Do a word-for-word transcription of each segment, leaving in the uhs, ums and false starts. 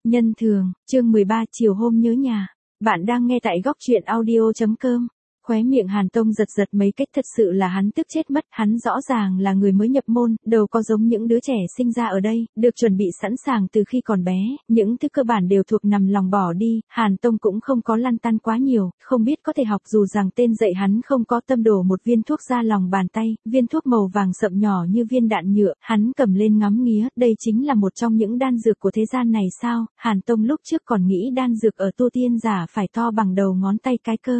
Nhân thường, chương mười ba chiều hôm nhớ nhà. Bạn đang nghe tại góc truyện audio chấm com. Khóe miệng Hàn Tông giật giật mấy cách, thật sự là hắn tức chết mất, hắn rõ ràng là người mới nhập môn, đâu có giống những đứa trẻ sinh ra ở đây, được chuẩn bị sẵn sàng từ khi còn bé, những thứ cơ bản đều thuộc nằm lòng bỏ đi, Hàn Tông cũng không có lăn tăn quá nhiều, không biết có thể học dù rằng tên dạy hắn không có tâm đổ một viên thuốc ra lòng bàn tay, viên thuốc màu vàng sậm nhỏ như viên đạn nhựa, hắn cầm lên ngắm nghía, đây chính là một trong những đan dược của thế gian này sao, Hàn Tông lúc trước còn nghĩ đan dược ở tu tiên giả phải to bằng đầu ngón tay cái cơ.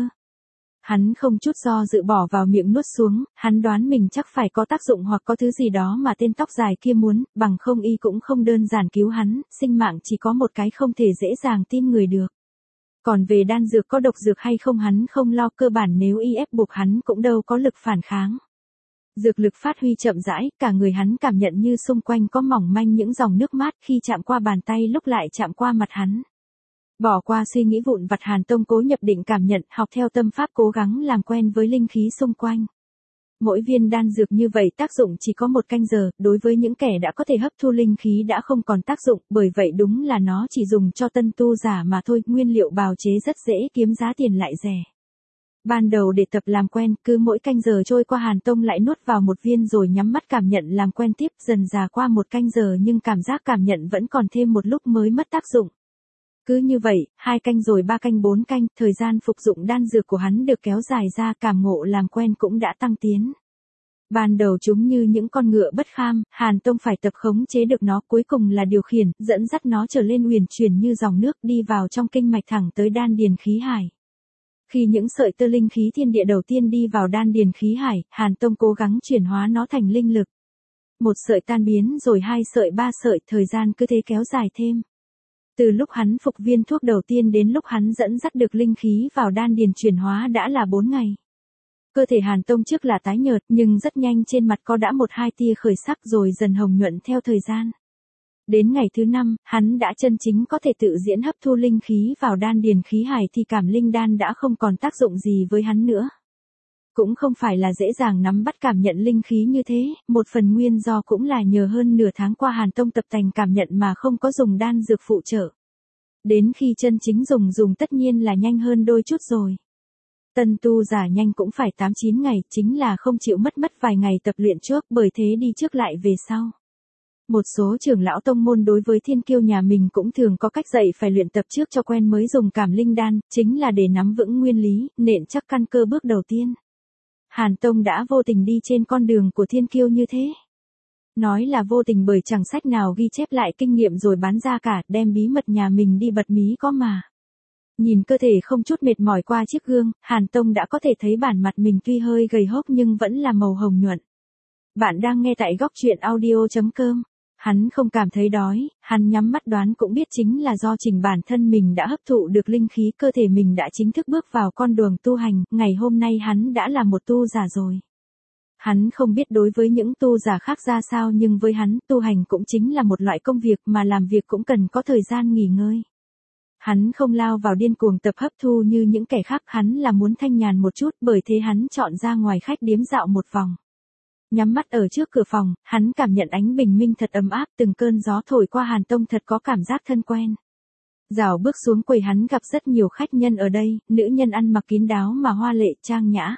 Hắn không chút do dự bỏ vào miệng nuốt xuống, hắn đoán mình chắc phải có tác dụng hoặc có thứ gì đó mà tên tóc dài kia muốn, bằng không y cũng không đơn giản cứu hắn, sinh mạng chỉ có một cái không thể dễ dàng tin người được. Còn về đan dược có độc dược hay không hắn không lo, cơ bản nếu y ép buộc hắn cũng đâu có lực phản kháng. Dược lực phát huy chậm rãi, cả người hắn cảm nhận như xung quanh có mỏng manh những dòng nước mát khi chạm qua bàn tay lúc lại chạm qua mặt hắn. Bỏ qua suy nghĩ vụn vặt, Hàn Tông cố nhập định cảm nhận, học theo tâm pháp cố gắng làm quen với linh khí xung quanh. Mỗi viên đan dược như vậy tác dụng chỉ có một canh giờ, đối với những kẻ đã có thể hấp thu linh khí đã không còn tác dụng, bởi vậy đúng là nó chỉ dùng cho tân tu giả mà thôi, nguyên liệu bào chế rất dễ kiếm, giá tiền lại rẻ. Ban đầu để tập làm quen, cứ mỗi canh giờ trôi qua Hàn Tông lại nuốt vào một viên rồi nhắm mắt cảm nhận làm quen tiếp, dần dà qua một canh giờ nhưng cảm giác cảm nhận vẫn còn thêm một lúc mới mất tác dụng. Cứ như vậy, hai canh rồi ba canh bốn canh, thời gian phục dụng đan dược của hắn được kéo dài ra, cảm ngộ làm quen cũng đã tăng tiến. Ban đầu chúng như những con ngựa bất kham, Hàn Tông phải tập khống chế được nó, cuối cùng là điều khiển, dẫn dắt nó trở lên uyển chuyển như dòng nước đi vào trong kinh mạch thẳng tới đan điền khí hải. Khi những sợi tơ linh khí thiên địa đầu tiên đi vào đan điền khí hải, Hàn Tông cố gắng chuyển hóa nó thành linh lực. Một sợi tan biến rồi hai sợi ba sợi, thời gian cứ thế kéo dài thêm. Từ lúc hắn phục viên thuốc đầu tiên đến lúc hắn dẫn dắt được linh khí vào đan điền chuyển hóa đã là bốn ngày. Cơ thể Hàn Tông trước là tái nhợt nhưng rất nhanh trên mặt có đã một hai tia khởi sắc rồi dần hồng nhuận theo thời gian. Đến ngày thứ năm, hắn đã chân chính có thể tự diễn hấp thu linh khí vào đan điền khí hải thì cảm linh đan đã không còn tác dụng gì với hắn nữa. Cũng không phải là dễ dàng nắm bắt cảm nhận linh khí như thế, một phần nguyên do cũng là nhờ hơn nửa tháng qua Hàn Tông tập tành cảm nhận mà không có dùng đan dược phụ trợ. Đến khi chân chính dùng dùng tất nhiên là nhanh hơn đôi chút rồi. Tân tu giả nhanh cũng phải tám chín ngày, chính là không chịu mất mất vài ngày tập luyện trước, bởi thế đi trước lại về sau. Một số trưởng lão tông môn đối với thiên kiêu nhà mình cũng thường có cách dạy phải luyện tập trước cho quen mới dùng cảm linh đan, chính là để nắm vững nguyên lý, nện chắc căn cơ bước đầu tiên. Hàn Tông đã vô tình đi trên con đường của thiên kiêu như thế. Nói là vô tình bởi chẳng sách nào ghi chép lại kinh nghiệm rồi bán ra cả, đem bí mật nhà mình đi bật mí có mà. Nhìn cơ thể không chút mệt mỏi qua chiếc gương, Hàn Tông đã có thể thấy bản mặt mình tuy hơi gầy hốc nhưng vẫn là màu hồng nhuận. Bạn đang nghe tại góc truyện audio chấm com. Hắn không cảm thấy đói, hắn nhắm mắt đoán cũng biết chính là do chính bản thân mình đã hấp thụ được linh khí, cơ thể mình đã chính thức bước vào con đường tu hành, ngày hôm nay hắn đã là một tu giả rồi. Hắn không biết đối với những tu giả khác ra sao nhưng với hắn, tu hành cũng chính là một loại công việc mà làm việc cũng cần có thời gian nghỉ ngơi. Hắn không lao vào điên cuồng tập hấp thu như những kẻ khác, hắn là muốn thanh nhàn một chút, bởi thế hắn chọn ra ngoài khách điếm dạo một vòng. Nhắm mắt ở trước cửa phòng, hắn cảm nhận ánh bình minh thật ấm áp, từng cơn gió thổi qua Hàn Tông thật có cảm giác thân quen. Dạo bước xuống quầy hắn gặp rất nhiều khách nhân ở đây, nữ nhân ăn mặc kín đáo mà hoa lệ trang nhã.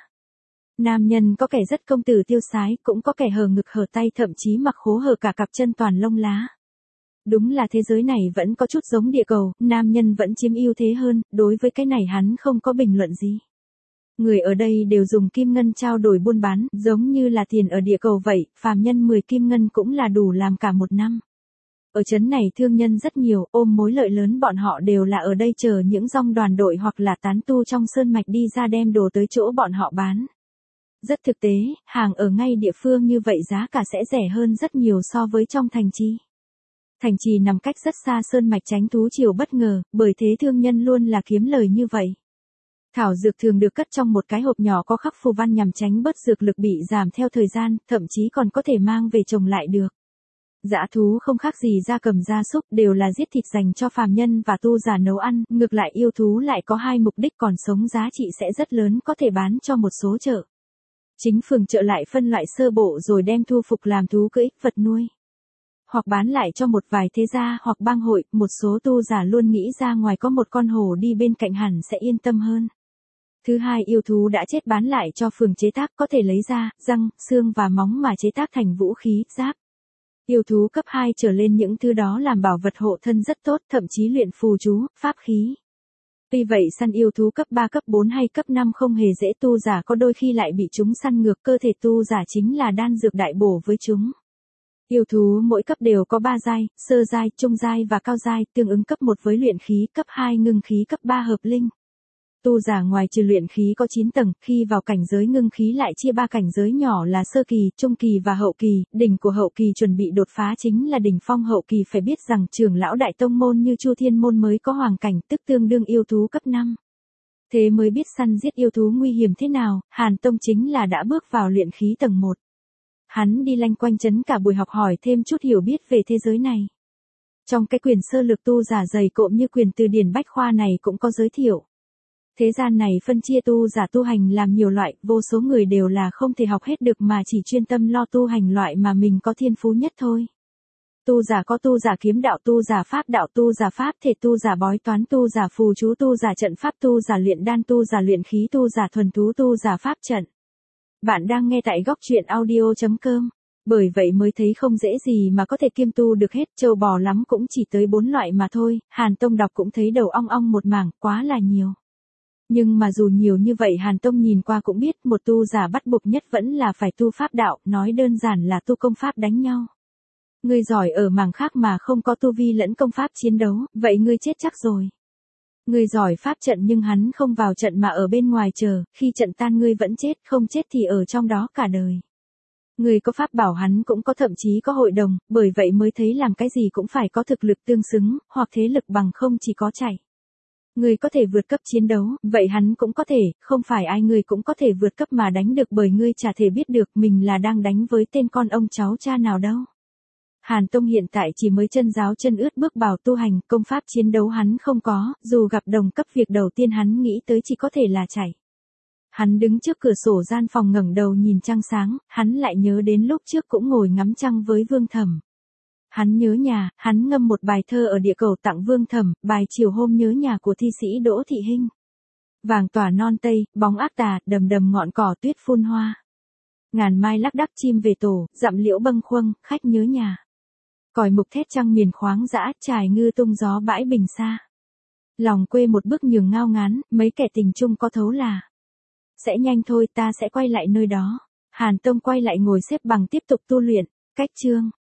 Nam nhân có kẻ rất công tử tiêu sái, cũng có kẻ hở ngực hở tay, thậm chí mặc khố hở cả cặp chân toàn lông lá. Đúng là thế giới này vẫn có chút giống địa cầu, nam nhân vẫn chiếm ưu thế hơn, đối với cái này hắn không có bình luận gì. Người ở đây đều dùng kim ngân trao đổi buôn bán, giống như là tiền ở địa cầu vậy, phàm nhân mười kim ngân cũng là đủ làm cả một năm. Ở trấn này thương nhân rất nhiều, ôm mối lợi lớn, bọn họ đều là ở đây chờ những dòng đoàn đội hoặc là tán tu trong sơn mạch đi ra đem đồ tới chỗ bọn họ bán. Rất thực tế, hàng ở ngay địa phương như vậy giá cả sẽ rẻ hơn rất nhiều so với trong thành trì. Thành trì nằm cách rất xa sơn mạch tránh thú triều bất ngờ, bởi thế thương nhân luôn là kiếm lời như vậy. Thảo dược thường được cất trong một cái hộp nhỏ có khắc phù văn nhằm tránh bớt dược lực bị giảm theo thời gian, thậm chí còn có thể mang về trồng lại được. Dã thú không khác gì gia cầm gia súc, đều là giết thịt dành cho phàm nhân và tu giả nấu ăn, ngược lại yêu thú lại có hai mục đích, còn sống giá trị sẽ rất lớn, có thể bán cho một số chợ. Chính phường chợ lại phân loại sơ bộ rồi đem thu phục làm thú cưỡi, vật nuôi. hoặc bán lại cho một vài thế gia hoặc bang hội, một số tu giả luôn nghĩ ra ngoài có một con hổ đi bên cạnh hẳn sẽ yên tâm hơn. Thứ hai, yêu thú đã chết bán lại cho phường chế tác có thể lấy da, răng, xương và móng mà chế tác thành vũ khí, giáp. Yêu thú cấp hai trở lên những thứ đó làm bảo vật hộ thân rất tốt, thậm chí luyện phù chú, pháp khí. Tuy vậy săn yêu thú cấp ba, cấp bốn hay cấp năm không hề dễ, tu giả có đôi khi lại bị chúng săn ngược, cơ thể tu giả chính là đan dược đại bổ với chúng. Yêu thú mỗi cấp đều có ba giai, sơ giai, trung giai và cao giai, tương ứng cấp một với luyện khí, cấp hai ngưng khí, cấp ba hợp linh. Tu giả ngoài trừ luyện khí có chín tầng, khi vào cảnh giới ngưng khí lại chia ba cảnh giới nhỏ là sơ kỳ, trung kỳ và hậu kỳ, đỉnh của hậu kỳ chuẩn bị đột phá chính là đỉnh phong hậu kỳ. Phải biết rằng trưởng lão đại tông môn như Chu Thiên môn mới có hoàng cảnh, tức tương đương yêu thú cấp năm. Thế mới biết săn giết yêu thú nguy hiểm thế nào, Hàn Tông chính là đã bước vào luyện khí tầng một. Hắn đi lanh quanh trấn cả buổi học hỏi thêm chút hiểu biết về thế giới này. Trong cái quyển sơ lược tu giả dày cộm như quyển từ điển bách khoa này cũng có giới thiệu. Thế gian này phân chia tu giả tu hành làm nhiều loại, vô số người đều là không thể học hết được mà chỉ chuyên tâm lo tu hành loại mà mình có thiên phú nhất thôi. Tu giả có tu giả kiếm đạo, tu giả pháp đạo, tu giả pháp thể, tu giả bói toán, tu giả phù chú, tu giả trận pháp, tu giả luyện đan, tu giả luyện khí, tu giả thuần thú, tu giả pháp trận. Bạn đang nghe tại góc truyện audio chấm com. Bởi vậy mới thấy không dễ gì mà có thể kiêm tu được hết, trâu bò lắm cũng chỉ tới bốn loại mà thôi. Hàn Tông đọc cũng thấy đầu ong ong một mảng, quá là nhiều. Nhưng mà dù nhiều như vậy Hàn Tông nhìn qua cũng biết một tu giả bắt buộc nhất vẫn là phải tu pháp đạo, nói đơn giản là tu công pháp đánh nhau. Ngươi giỏi ở mảng khác mà không có tu vi lẫn công pháp chiến đấu, vậy ngươi chết chắc rồi. Ngươi giỏi pháp trận nhưng hắn không vào trận mà ở bên ngoài chờ, khi trận tan ngươi vẫn chết, không chết thì ở trong đó cả đời. Ngươi có pháp bảo hắn cũng có, thậm chí có hội đồng, bởi vậy mới thấy làm cái gì cũng phải có thực lực tương xứng, hoặc thế lực bằng không chỉ có chạy. Ngươi có thể vượt cấp chiến đấu, vậy hắn cũng có thể, không phải ai ngươi cũng có thể vượt cấp mà đánh được, bởi ngươi chả thể biết được mình là đang đánh với tên con ông cháu cha nào đâu. Hàn Tông hiện tại chỉ mới chân giáo chân ướt bước vào tu hành, công pháp chiến đấu hắn không có, dù gặp đồng cấp việc đầu tiên hắn nghĩ tới chỉ có thể là chạy. Hắn đứng trước cửa sổ gian phòng ngẩng đầu nhìn trăng sáng, hắn lại nhớ đến lúc trước cũng ngồi ngắm trăng với Vương Thẩm. Hắn nhớ nhà, hắn ngâm một bài thơ ở địa cầu tặng Vương Thẩm, bài chiều hôm nhớ nhà của thi sĩ Đỗ Thị Hinh. Vàng tỏa non tây, bóng ác tà, đầm đầm ngọn cỏ tuyết phun hoa. Ngàn mai lác đác chim về tổ, dặm liễu bâng khuâng, khách nhớ nhà. Còi mục thét trăng miền khoáng dã, trài ngư tung gió bãi bình xa. Lòng quê một bước nhường ngao ngán, mấy kẻ tình chung có thấu là. Sẽ nhanh thôi, ta sẽ quay lại nơi đó. Hàn Tông quay lại ngồi xếp bằng tiếp tục tu luyện. Cách chương